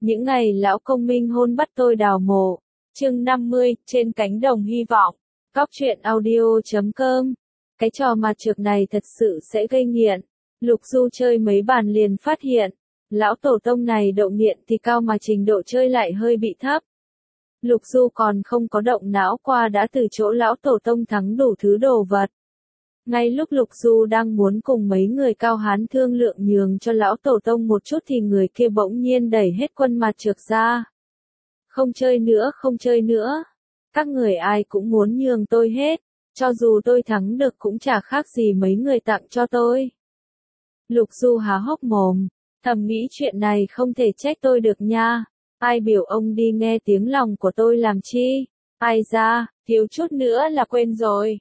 Những ngày lão công minh hôn bắt tôi đào mộ. Chương 50, trên cánh đồng hy vọng. Góc truyện audio.com. Cái trò mặt trược này thật sự sẽ gây nghiện. Lục Du chơi mấy bàn liền phát hiện. Lão tổ tông này độ nghiện thì cao mà trình độ chơi lại hơi bị thấp. Lục Du còn không có động não qua đã từ chỗ lão tổ tông thắng đủ thứ đồ vật. Ngay lúc Lục Du đang muốn cùng mấy người cao hán thương lượng nhường cho lão tổ tông một chút thì người kia bỗng nhiên đẩy hết quân mặt trược ra. Không chơi nữa, không chơi nữa. Các người ai cũng muốn nhường tôi hết, cho dù tôi thắng được cũng chả khác gì mấy người tặng cho tôi. Lục Du há hốc mồm, thầm nghĩ chuyện này không thể trách tôi được nha. Ai biểu ông đi nghe tiếng lòng của tôi làm chi? Ai ra, thiếu chút nữa là quên rồi.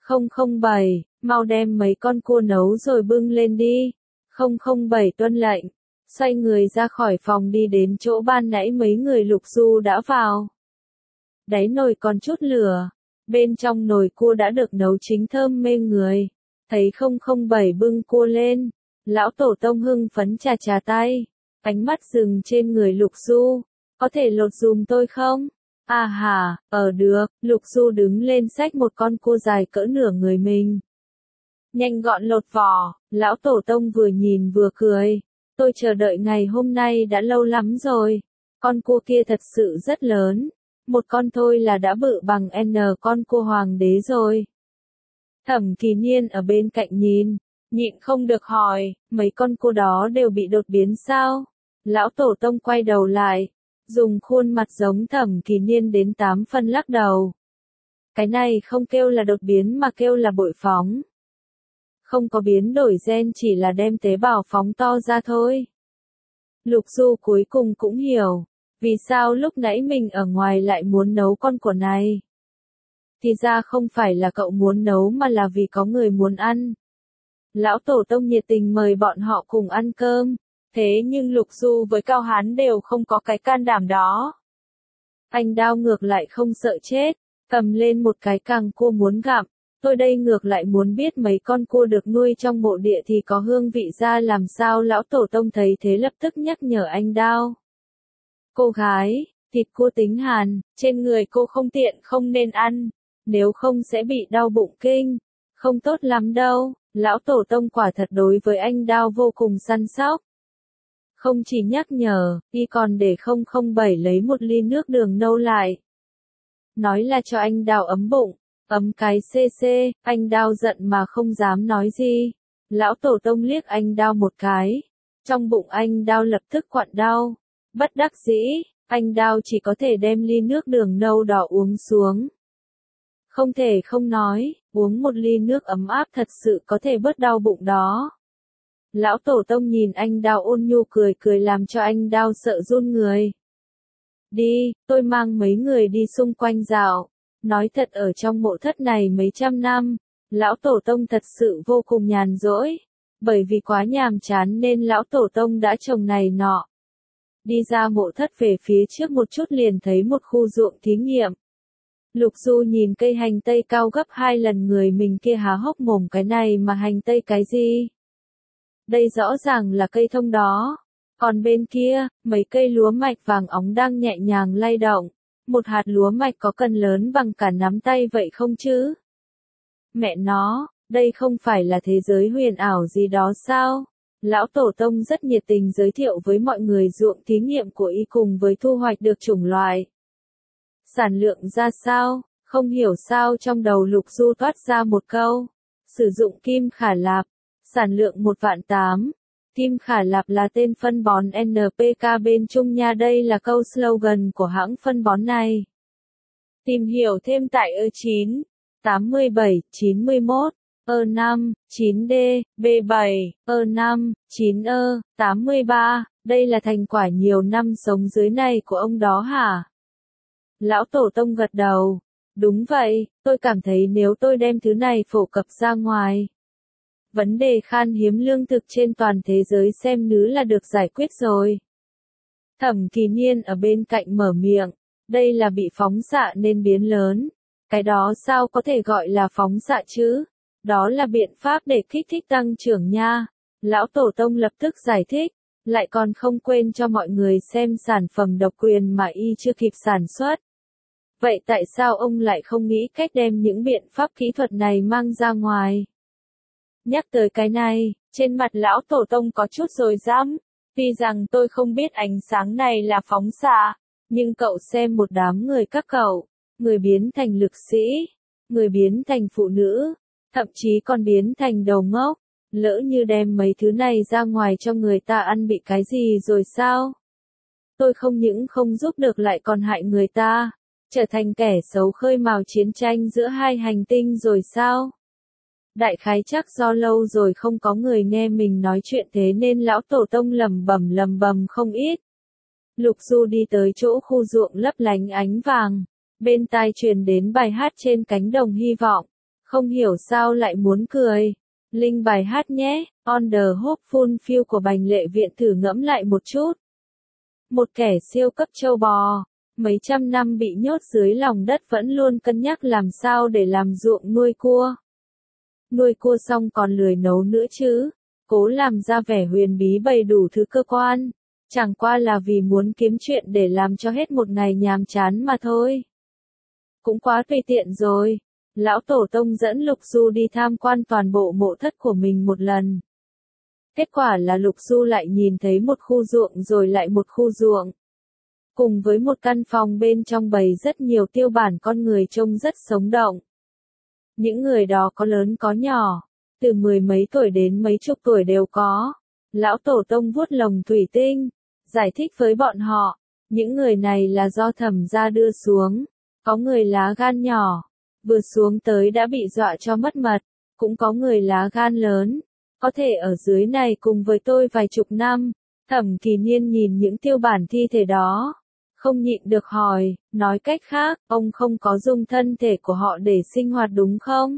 007, mau đem mấy con cua nấu rồi bưng lên đi. 007 tuân lệnh. Xoay người ra khỏi phòng đi đến chỗ ban nãy mấy người Lục Du đã vào. Đáy nồi còn chút lửa. Bên trong nồi cua đã được nấu chín thơm mê người. Thấy 007 bưng cua lên. Lão tổ tông hưng phấn chà chà tay. Ánh mắt dừng trên người Lục Du. Có thể lột dùm tôi không? À hả, được. Lục Du đứng lên xách một con cua dài cỡ nửa người mình. Nhanh gọn lột vỏ. Lão tổ tông vừa nhìn vừa cười. Tôi chờ đợi ngày hôm nay đã lâu lắm rồi. Con cua kia thật sự rất lớn. Một con thôi là đã bự bằng N con cua hoàng đế rồi. Thẩm Kỳ Niên ở bên cạnh nhìn, nhịn không được hỏi, mấy con cua đó đều bị đột biến sao? Lão tổ tông quay đầu lại, dùng khuôn mặt giống Thẩm Kỳ Niên đến 8 phân lắc đầu. Cái này không kêu là đột biến mà kêu là bội phóng. Không có biến đổi gen, chỉ là đem tế bào phóng to ra thôi. Lục Du cuối cùng cũng hiểu, vì sao lúc nãy mình ở ngoài lại muốn nấu con cua này. Thì ra không phải là cậu muốn nấu mà là vì có người muốn ăn. Lão tổ tông nhiệt tình mời bọn họ cùng ăn cơm, thế nhưng Lục Du với Cao Hán đều không có cái can đảm đó. Anh Đao ngược lại không sợ chết, cầm lên một cái càng cua muốn gặm. Tôi đây ngược lại muốn biết mấy con cua được nuôi trong mộ địa thì có hương vị ra làm sao. Lão tổ tông thấy thế lập tức nhắc nhở anh Đao. Cô gái, thịt cua tính hàn, trên người cô không tiện không nên ăn, nếu không sẽ bị đau bụng kinh, không tốt lắm đâu. Lão tổ tông quả thật đối với anh Đao vô cùng săn sóc. Không chỉ nhắc nhở, y còn để 007 lấy một ly nước đường nâu lại. Nói là cho anh Đao ấm bụng. Ấm cái cc, anh Đao giận mà không dám nói gì. Lão tổ tông liếc anh Đao một cái. Trong bụng anh Đao lập tức quặn đau. Bất đắc dĩ, anh Đao chỉ có thể đem ly nước đường nâu đỏ uống xuống. Không thể không nói, uống một ly nước ấm áp thật sự có thể bớt đau bụng đó. Lão tổ tông nhìn anh Đao ôn nhu cười cười làm cho anh Đao sợ run người. Đi, tôi mang mấy người đi xung quanh dạo. Nói thật ở trong mộ thất này mấy trăm năm, lão tổ tông thật sự vô cùng nhàn rỗi. Bởi vì quá nhàm chán nên lão tổ tông đã trồng này nọ. Đi ra mộ thất về phía trước một chút liền thấy một khu ruộng thí nghiệm. Lục Du nhìn cây hành tây cao gấp 2 lần người mình kia há hốc mồm, cái này mà hành tây cái gì? Đây rõ ràng là cây thông đó. Còn bên kia, mấy cây lúa mạch vàng óng đang nhẹ nhàng lay động. Một hạt lúa mạch có cân lớn bằng cả nắm tay vậy không chứ? Mẹ nó, đây không phải là thế giới huyền ảo gì đó sao? Lão tổ tông rất nhiệt tình giới thiệu với mọi người ruộng thí nghiệm của y cùng với thu hoạch được chủng loại. Sản lượng ra sao? Không hiểu sao trong đầu Lục Du toát ra một câu. Sử dụng kim khả lạp. Sản lượng 1.800.000. Kim khả lạp là tên phân bón NPK bên Trung nha, đây là câu slogan của hãng phân bón này. Tìm hiểu thêm tại E9, 87, 91, E5, 9D, B7, E5, 9E, 83, đây là thành quả nhiều năm sống dưới này của ông đó hả? Lão tổ tông gật đầu. Đúng vậy, tôi cảm thấy nếu tôi đem thứ này phổ cập ra ngoài, vấn đề khan hiếm lương thực trên toàn thế giới xem như là được giải quyết rồi. Thẩm Kỳ Niên ở bên cạnh mở miệng, đây là bị phóng xạ nên biến lớn. Cái đó sao có thể gọi là phóng xạ chứ? Đó là biện pháp để kích thích tăng trưởng nha. Lão tổ tông lập tức giải thích, lại còn không quên cho mọi người xem sản phẩm độc quyền mà y chưa kịp sản xuất. Vậy tại sao ông lại không nghĩ cách đem những biện pháp kỹ thuật này mang ra ngoài? Nhắc tới cái này, trên mặt lão tổ tông có chút rồi dám. Tuy rằng tôi không biết ánh sáng này là phóng xạ, nhưng cậu xem một đám người các cậu, người biến thành lực sĩ, người biến thành phụ nữ, thậm chí còn biến thành đầu ngốc. Lỡ như đem mấy thứ này ra ngoài cho người ta ăn bị cái gì rồi sao? Tôi không những không giúp được lại còn hại người ta, trở thành kẻ xấu khơi mào chiến tranh giữa hai hành tinh rồi sao? Đại khái chắc do lâu rồi không có người nghe mình nói chuyện thế nên lão tổ tông lẩm bẩm không ít. Lục Du đi tới chỗ khu ruộng lấp lánh ánh vàng, bên tai truyền đến bài hát trên cánh đồng hy vọng, không hiểu sao lại muốn cười. Linh bài hát nhé, On the Hopeful Field của Bành Lệ Viện thử ngẫm lại một chút. Một kẻ siêu cấp trâu bò, mấy trăm năm bị nhốt dưới lòng đất vẫn luôn cân nhắc làm sao để làm ruộng nuôi cua. Nuôi cua xong còn lười nấu nữa chứ, cố làm ra vẻ huyền bí bày đủ thứ cơ quan, chẳng qua là vì muốn kiếm chuyện để làm cho hết một ngày nhàm chán mà thôi. Cũng quá tùy tiện rồi. Lão Tổ Tông dẫn Lục Du đi tham quan toàn bộ mộ thất của mình một lần. Kết quả là Lục Du lại nhìn thấy một khu ruộng rồi lại một khu ruộng. Cùng với một căn phòng bên trong bày rất nhiều tiêu bản con người trông rất sống động. Những người đó có lớn có nhỏ, từ mười mấy tuổi đến mấy chục tuổi đều có. Lão Tổ Tông vuốt lồng thủy tinh, giải thích với bọn họ, những người này là do Thẩm gia đưa xuống, có người lá gan nhỏ, vừa xuống tới đã bị dọa cho mất mật, cũng có người lá gan lớn, có thể ở dưới này cùng với tôi vài chục năm. Thẩm Kỳ Niên nhìn những tiêu bản thi thể đó, không nhịn được hỏi, nói cách khác, ông không có dùng thân thể của họ để sinh hoạt đúng không?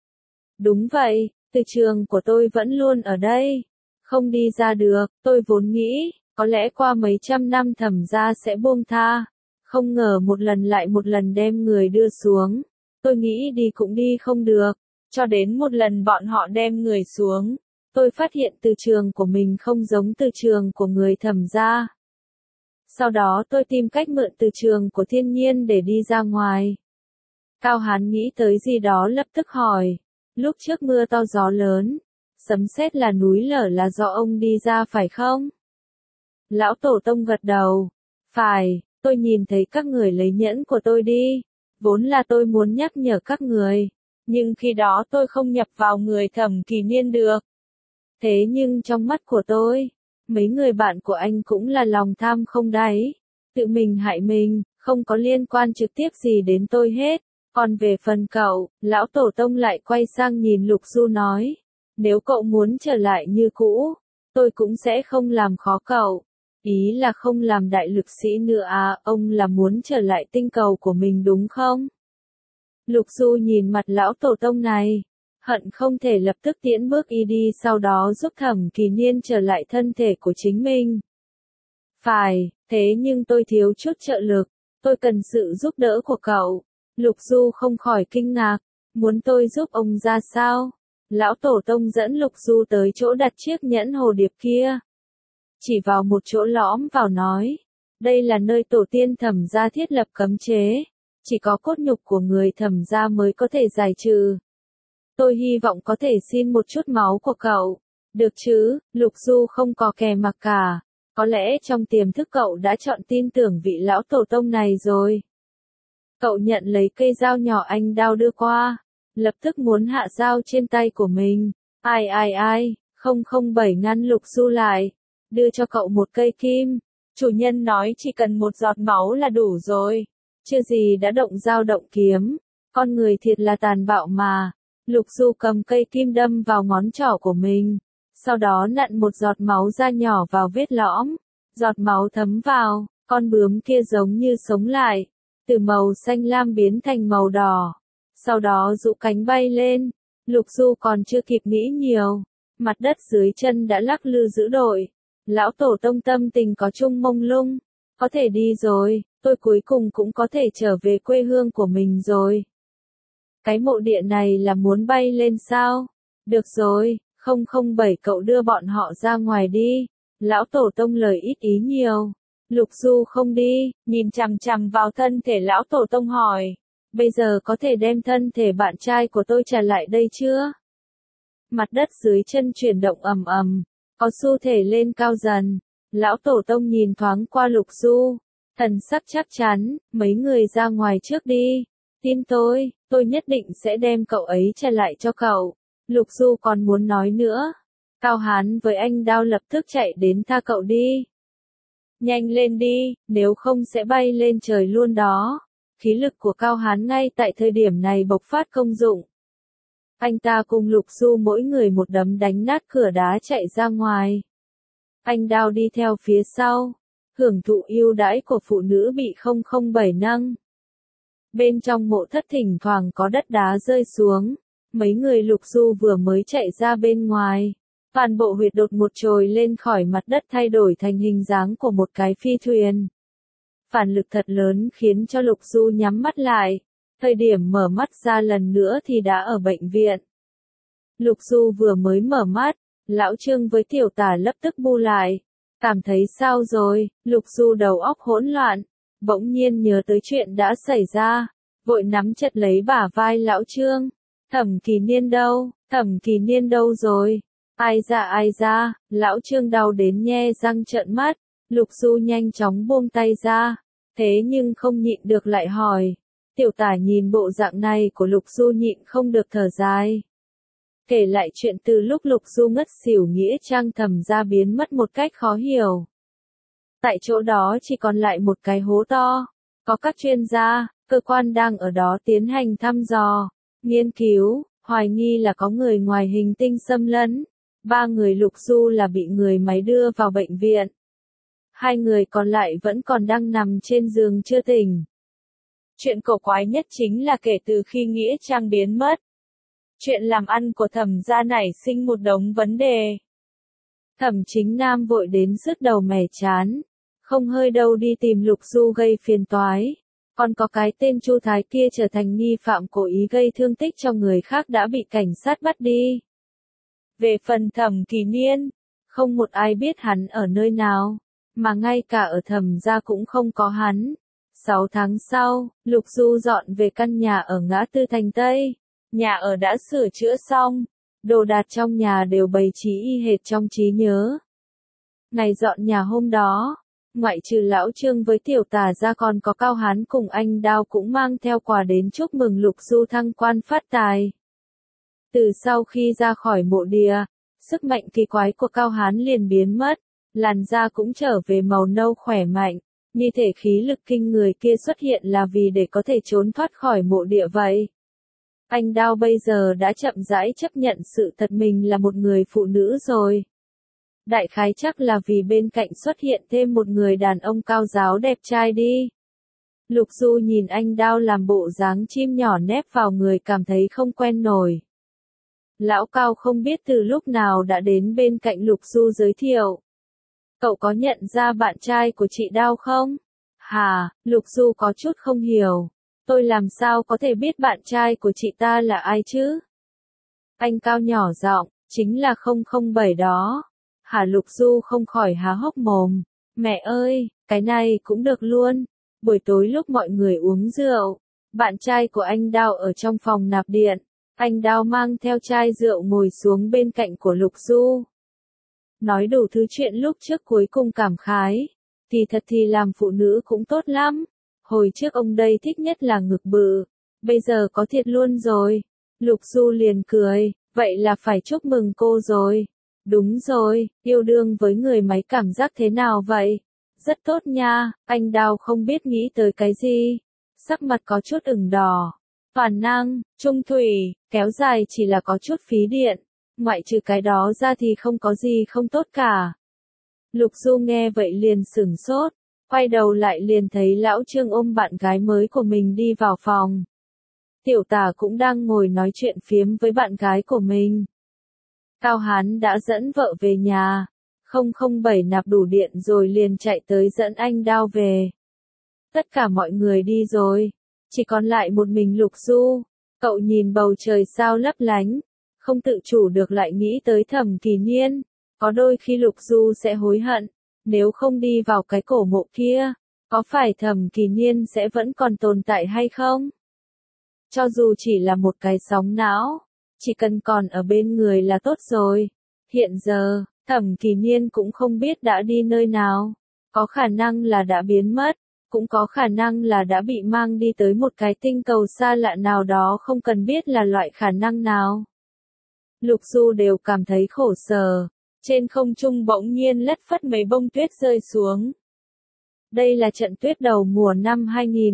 Đúng vậy, từ trường của tôi vẫn luôn ở đây, không đi ra được, tôi vốn nghĩ, có lẽ qua mấy trăm năm Thẩm gia sẽ buông tha, không ngờ một lần lại một lần đem người đưa xuống. Tôi nghĩ đi cũng đi không được, cho đến một lần bọn họ đem người xuống, tôi phát hiện từ trường của mình không giống từ trường của người Thẩm gia. Sau đó tôi tìm cách mượn từ trường của thiên nhiên để đi ra ngoài. Cao Hán nghĩ tới gì đó lập tức hỏi, lúc trước mưa to gió lớn, sấm sét là núi lở là do ông đi ra phải không? Lão Tổ Tông gật đầu, phải, tôi nhìn thấy các người lấy nhẫn của tôi đi. Vốn là tôi muốn nhắc nhở các người, nhưng khi đó tôi không nhập vào người Thẩm Kỳ Niên được. Thế nhưng trong mắt của tôi, mấy người bạn của anh cũng là lòng tham không đáy, tự mình hại mình, không có liên quan trực tiếp gì đến tôi hết. Còn về phần cậu, lão Tổ Tông lại quay sang nhìn Lục Du nói, nếu cậu muốn trở lại như cũ, tôi cũng sẽ không làm khó cậu. Ý là không làm đại lực sĩ nữa à, ông là muốn trở lại tinh cầu của mình đúng không? Lục Du nhìn mặt lão Tổ Tông này, hận không thể lập tức tiễn bước y đi sau đó giúp Thẩm Kỳ Niên trở lại thân thể của chính mình. Phải, thế nhưng tôi thiếu chút trợ lực, tôi cần sự giúp đỡ của cậu. Lục Du không khỏi kinh ngạc, muốn tôi giúp ông ra sao? Lão Tổ Tông dẫn Lục Du tới chỗ đặt chiếc nhẫn hồ điệp kia. Chỉ vào một chỗ lõm vào nói, đây là nơi tổ tiên Thẩm gia thiết lập cấm chế, chỉ có cốt nhục của người Thẩm gia mới có thể giải trừ. Tôi hy vọng có thể xin một chút máu của cậu, được chứ? Lục Du không có kè mặc cả, có lẽ trong tiềm thức cậu đã chọn tin tưởng vị lão Tổ Tông này rồi. Cậu nhận lấy cây dao nhỏ anh đao đưa qua, lập tức muốn hạ dao trên tay của mình. Ai, 007 ngăn Lục Du lại, đưa cho cậu một cây kim. Chủ nhân nói chỉ cần một giọt máu là đủ rồi, chưa gì đã động dao động kiếm. Con người thiệt là tàn bạo mà. Lục Du cầm cây kim đâm vào ngón trỏ của mình, sau đó nặn một giọt máu ra nhỏ vào vết lõm. Giọt máu thấm vào, con bướm kia giống như sống lại, từ màu xanh lam biến thành màu đỏ, sau đó rũ cánh bay lên. Lục Du còn chưa kịp nghĩ nhiều, mặt đất dưới chân đã lắc lư dữ dội. Lão Tổ Tông tâm tình có chung mông lung, có thể đi rồi, tôi cuối cùng cũng có thể trở về quê hương của mình rồi. Cái mộ địa này là muốn bay lên sao? Được rồi, 007 cậu đưa bọn họ ra ngoài đi. Lão tổ tông lời ít ý nhiều. Lục Du không đi, nhìn chằm chằm vào thân thể lão tổ tông hỏi. Bây giờ có thể đem thân thể bạn trai của tôi trả lại đây chưa? Mặt đất dưới chân chuyển động ầm ầm, có xu thể lên cao dần. Lão tổ tông nhìn thoáng qua Lục Du, thần sắc chắc chắn, mấy người ra ngoài trước đi. Tin tôi nhất định sẽ đem cậu ấy trả lại cho cậu. Lục Du còn muốn nói nữa. Cao Hán với anh Đao lập tức chạy đến tha cậu đi. Nhanh lên đi, nếu không sẽ bay lên trời luôn đó. Khí lực của Cao Hán ngay tại thời điểm này bộc phát công dụng. Anh ta cùng Lục Du mỗi người một đấm đánh nát cửa đá chạy ra ngoài. Anh Đao đi theo phía sau, hưởng thụ ưu đãi của phụ nữ bị 007 nâng. Bên trong mộ thất thỉnh thoảng có đất đá rơi xuống, mấy người Lục Du vừa mới chạy ra bên ngoài. Toàn bộ huyệt đột ngột trồi lên khỏi mặt đất thay đổi thành hình dáng của một cái phi thuyền. Phản lực thật lớn khiến cho Lục Du nhắm mắt lại. Thời điểm mở mắt ra lần nữa thì đã ở bệnh viện. Lục Du vừa mới mở mắt, Lão Trương với Tiểu Tả lập tức bu lại. Cảm thấy sao rồi? Lục Du đầu óc hỗn loạn, bỗng nhiên nhớ tới chuyện đã xảy ra, vội nắm chặt lấy bả vai Lão Trương. Thẩm Kỳ Niên đâu? Thẩm Kỳ Niên đâu rồi? Ai ra, Lão Trương đau đến nhe răng trợn mắt. Lục Du nhanh chóng buông tay ra, thế nhưng không nhịn được lại hỏi. Tiểu Tả nhìn bộ dạng này của Lục Du nhịn không được thở dài. Kể lại chuyện từ lúc Lục Du ngất xỉu nghĩa trang Thẩm gia biến mất một cách khó hiểu. Tại chỗ đó chỉ còn lại một cái hố to, có các chuyên gia, cơ quan đang ở đó tiến hành thăm dò, nghiên cứu, hoài nghi là có người ngoài hành tinh xâm lấn. 3 người Lục Du là bị người máy đưa vào bệnh viện. 2 người còn lại vẫn còn đang nằm trên giường chưa tỉnh. Chuyện cổ quái nhất chính là kể từ khi nghĩa trang biến mất, chuyện làm ăn của Thẩm gia nảy sinh một đống vấn đề. Thẩm Chính Nam vội đến sứt đầu mẻ chán, không hơi đâu đi tìm Lục Du gây phiền toái. Còn có cái tên Chu Thái kia trở thành nghi phạm cố ý gây thương tích cho người khác đã bị cảnh sát bắt đi. Về phần Thẩm Kỳ Niên, không một ai biết hắn ở nơi nào, mà ngay cả ở Thẩm gia cũng không có hắn. 6 tháng sau, Lục Du dọn về căn nhà ở ngã tư thành Tây. Nhà ở đã sửa chữa xong, đồ đạc trong nhà đều bày trí y hệt trong trí nhớ. Ngày dọn nhà hôm đó, ngoại trừ Lão Trương với Tiểu Tả ra còn có Cao Hán cùng anh Đao cũng mang theo quà đến chúc mừng Lục Du thăng quan phát tài. Từ sau khi ra khỏi mộ địa, sức mạnh kỳ quái của Cao Hán liền biến mất, làn da cũng trở về màu nâu khỏe mạnh, như thể khí lực kinh người kia xuất hiện là vì để có thể trốn thoát khỏi mộ địa vậy. Anh Đao bây giờ đã chậm rãi chấp nhận sự thật mình là một người phụ nữ rồi. Đại khái chắc là vì bên cạnh xuất hiện thêm một người đàn ông cao ráo đẹp trai đi. Lục Du nhìn anh Đao làm bộ dáng chim nhỏ nép vào người cảm thấy không quen nổi. Lão Cao không biết từ lúc nào đã đến bên cạnh Lục Du giới thiệu. Cậu có nhận ra bạn trai của chị Đao không? Hà, Lục Du có chút không hiểu. Tôi làm sao có thể biết bạn trai của chị ta là ai chứ? Anh Cao nhỏ giọng, chính là 007 đó. Hà, Lục Du không khỏi há hốc mồm. Mẹ ơi, cái này cũng được luôn. Buổi tối lúc mọi người uống rượu, bạn trai của anh Đao ở trong phòng nạp điện. Anh Đao mang theo chai rượu ngồi xuống bên cạnh của Lục Du. Nói đủ thứ chuyện lúc trước cuối cùng cảm khái. Thì thật thì làm phụ nữ cũng tốt lắm. Hồi trước ông đây thích nhất là ngực bự. Bây giờ có thiệt luôn rồi. Lục Du liền cười. Vậy là phải chúc mừng cô rồi. Đúng rồi, yêu đương với người máy cảm giác thế nào vậy? Rất tốt nha, anh Đao không biết nghĩ tới cái gì. Sắc mặt có chút ửng đỏ. Toàn năng, trung thủy, kéo dài chỉ là có chút phí điện. Ngoại trừ cái đó ra thì không có gì không tốt cả. Lục Du nghe vậy liền sửng sốt. Quay đầu lại liền thấy Lão Trương ôm bạn gái mới của mình đi vào phòng. Tiểu Tả cũng đang ngồi nói chuyện phiếm với bạn gái của mình. Cao Hán đã dẫn vợ về nhà. 007 nạp đủ điện rồi liền chạy tới dẫn anh Đao về. Tất cả mọi người đi rồi. Chỉ còn lại một mình Lục Du. Cậu nhìn bầu trời sao lấp lánh. Không tự chủ được lại nghĩ tới Thẩm Kỳ Niên. Có đôi khi Lục Du sẽ hối hận, nếu không đi vào cái cổ mộ kia, có phải Thẩm Kỳ Niên sẽ vẫn còn tồn tại hay không? Cho dù chỉ là một cái sóng não, chỉ cần còn ở bên người là tốt rồi. Hiện giờ, Thẩm Kỳ Niên cũng không biết đã đi nơi nào, có khả năng là đã biến mất, cũng có khả năng là đã bị mang đi tới một cái tinh cầu xa lạ nào đó, không cần biết là loại khả năng nào. Lục Du đều cảm thấy khổ sở, trên không trung bỗng nhiên lất phất mấy bông tuyết rơi xuống. Đây là trận tuyết đầu mùa năm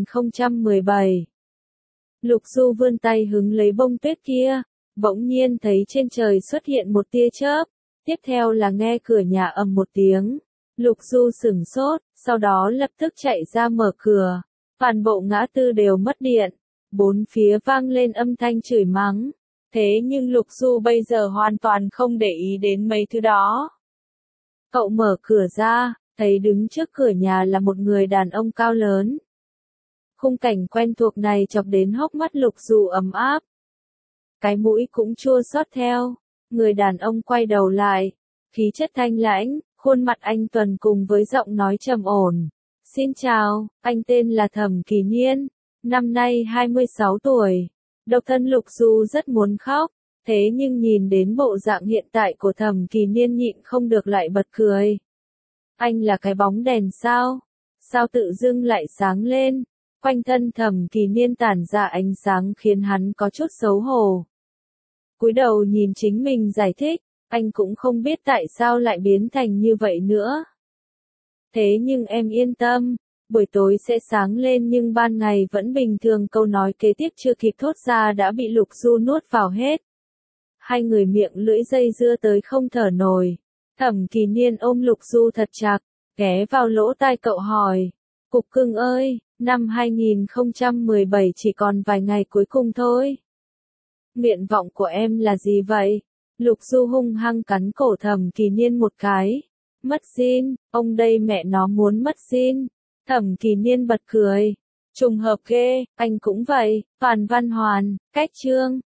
2017. Lục Du vươn tay hứng lấy bông tuyết kia, bỗng nhiên thấy trên trời xuất hiện một tia chớp, tiếp theo là nghe cửa nhà ầm một tiếng. Lục Du sửng sốt, sau đó lập tức chạy ra mở cửa. Toàn bộ ngã tư đều mất điện, bốn phía vang lên âm thanh chửi mắng. Thế nhưng Lục Du bây giờ hoàn toàn không để ý đến mấy thứ đó. Cậu mở cửa ra, thấy đứng trước cửa nhà là một người đàn ông cao lớn. Khung cảnh quen thuộc này chọc đến hốc mắt Lục Du ấm áp. Cái mũi cũng chua xót theo. Người đàn ông quay đầu lại, khí chất thanh lãnh, khuôn mặt anh tuấn cùng với giọng nói trầm ổn. Xin chào, anh tên là Thẩm Kỳ Niên, năm nay 26 tuổi. Độc thân Lục Du rất muốn khóc, thế nhưng nhìn đến bộ dạng hiện tại của Thẩm Kỳ Niên nhịn không được lại bật cười. Anh là cái bóng đèn sao? Sao tự dưng lại sáng lên? Quanh thân Thẩm Kỳ Niên tản ra ánh sáng khiến hắn có chút xấu hổ. Cúi đầu nhìn chính mình giải thích, anh cũng không biết tại sao lại biến thành như vậy nữa. Thế nhưng em yên tâm, buổi tối sẽ sáng lên nhưng ban ngày vẫn bình thường. Câu nói kế tiếp chưa kịp thốt ra đã bị Lục Du nuốt vào hết. Hai người miệng lưỡi dây dưa tới không thở nổi. Thẩm Kỳ Niên ôm Lục Du thật chặt, ghé vào lỗ tai cậu hỏi. Cục cưng ơi, năm 2017 chỉ còn vài ngày cuối cùng thôi. Nguyện vọng của em là gì vậy? Lục Du hung hăng cắn cổ Thẩm Kỳ Niên một cái. Mất Jin, ông đây mẹ nó muốn mất Jin. Thẩm Kỳ Niên bật cười. Trùng hợp ghê, anh cũng vậy. Toàn Văn Hoàn, Cách Chương.